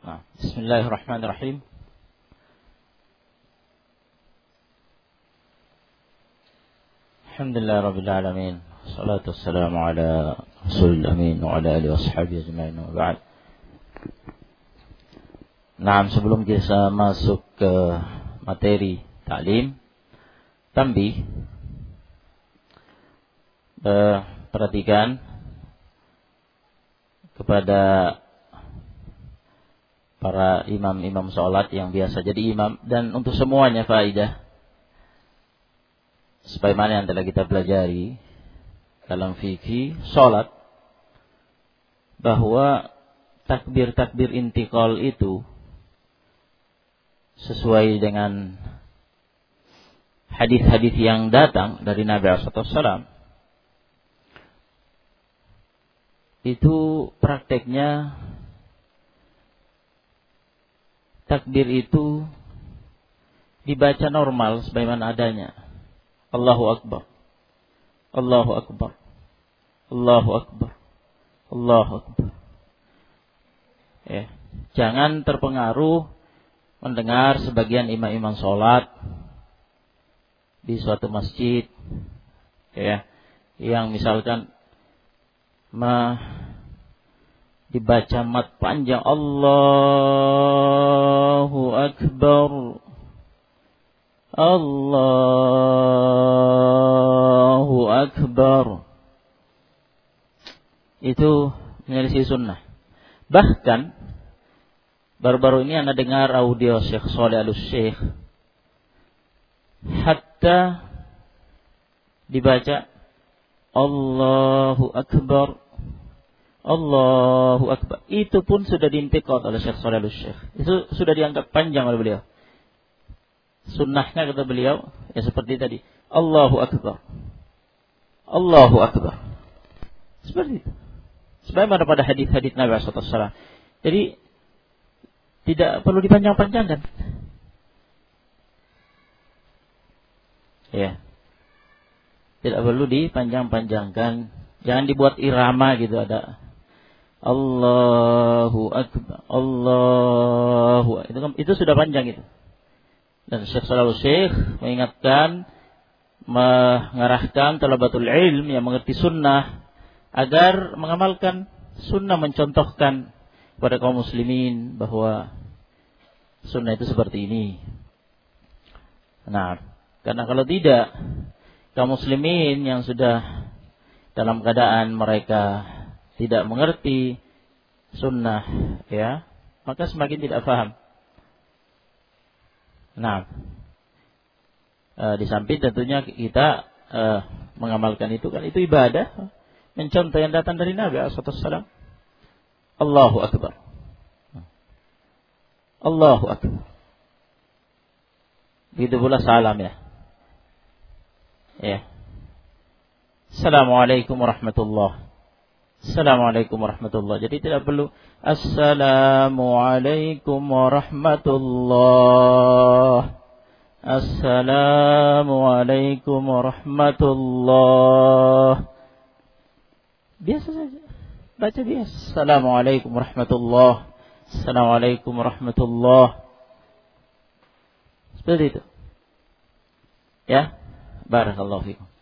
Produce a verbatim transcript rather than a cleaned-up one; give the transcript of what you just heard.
Nah, bismillahirrahmanirrahim. Alhamdulillah rabbil alamin. Wassalatu wassalamu ala rasulil amin wa ala alihi washabihi ajma'in wa ba'd. Nah, sebelum kita masuk ke materi ta'lim, tambih, eh, perhatikan kepada para imam-imam sholat yang biasa jadi imam, dan untuk semuanya faidah sebagaimana yang telah kita pelajari dalam fikih sholat, bahwa takbir-takbir intiqal itu sesuai dengan hadis-hadis yang datang dari Nabi shallallahu alaihi wasallam, itu prakteknya takbir itu dibaca normal sebagaimana adanya. Allahu Akbar, Allahu Akbar, Allahu Akbar, Allahu Akbar. Ya, jangan terpengaruh mendengar sebagian imam-imam sholat di suatu masjid, ya, yang misalkan ma dibaca mat panjang, Allahu Akbar, Allahu Akbar, itu menyelisih sunnah. Bahkan baru-baru ini Anda dengar audio Syekh Shalih Al-Syekh, hatta dibaca Allahu Akbar, Allahu Akbar, itu pun sudah diintiqad oleh Syekh Shalih Al-Syekh. Itu sudah dianggap panjang oleh beliau. Sunnahnya kata beliau ya seperti tadi, Allahu Akbar, Allahu Akbar, seperti itu. Sebagaimana pada hadis-hadis Nabi shallallahu alaihi wasallam. Jadi tidak perlu dipanjang-panjangkan. Ya, tidak perlu dipanjang-panjangkan. Jangan dibuat irama gitu, ada Allahu Akbar, Allahu, itu itu sudah panjang itu. Dan Syekh Shalih Syekh mengingatkan, mengarahkan talabatul ilm yang mengerti sunnah agar mengamalkan sunnah, mencontohkan kepada kaum muslimin bahwa sunnah itu seperti ini. Nah, karena kalau tidak, kaum muslimin yang sudah dalam keadaan mereka tidak mengerti sunnah, ya, maka semakin tidak paham. Nah, e, di samping tentunya kita e, mengamalkan itu, kan itu ibadah, mencontoh yang datang dari Nabi shallallahu alaihi wasallam. Allahu Akbar, Allahu Akbar. Begitu pula salam, ya. Ya. Assalamualaikum warahmatullahi. Assalamualaikum warahmatullahi. Jadi tidak perlu Assalamualaikum warahmatullahi. Assalamualaikum warahmatullahi. Biasa saja, baca biasa. Assalamualaikum warahmatullahi. Assalamualaikum warahmatullahi. Seperti itu. Ya, barakallahu fikum.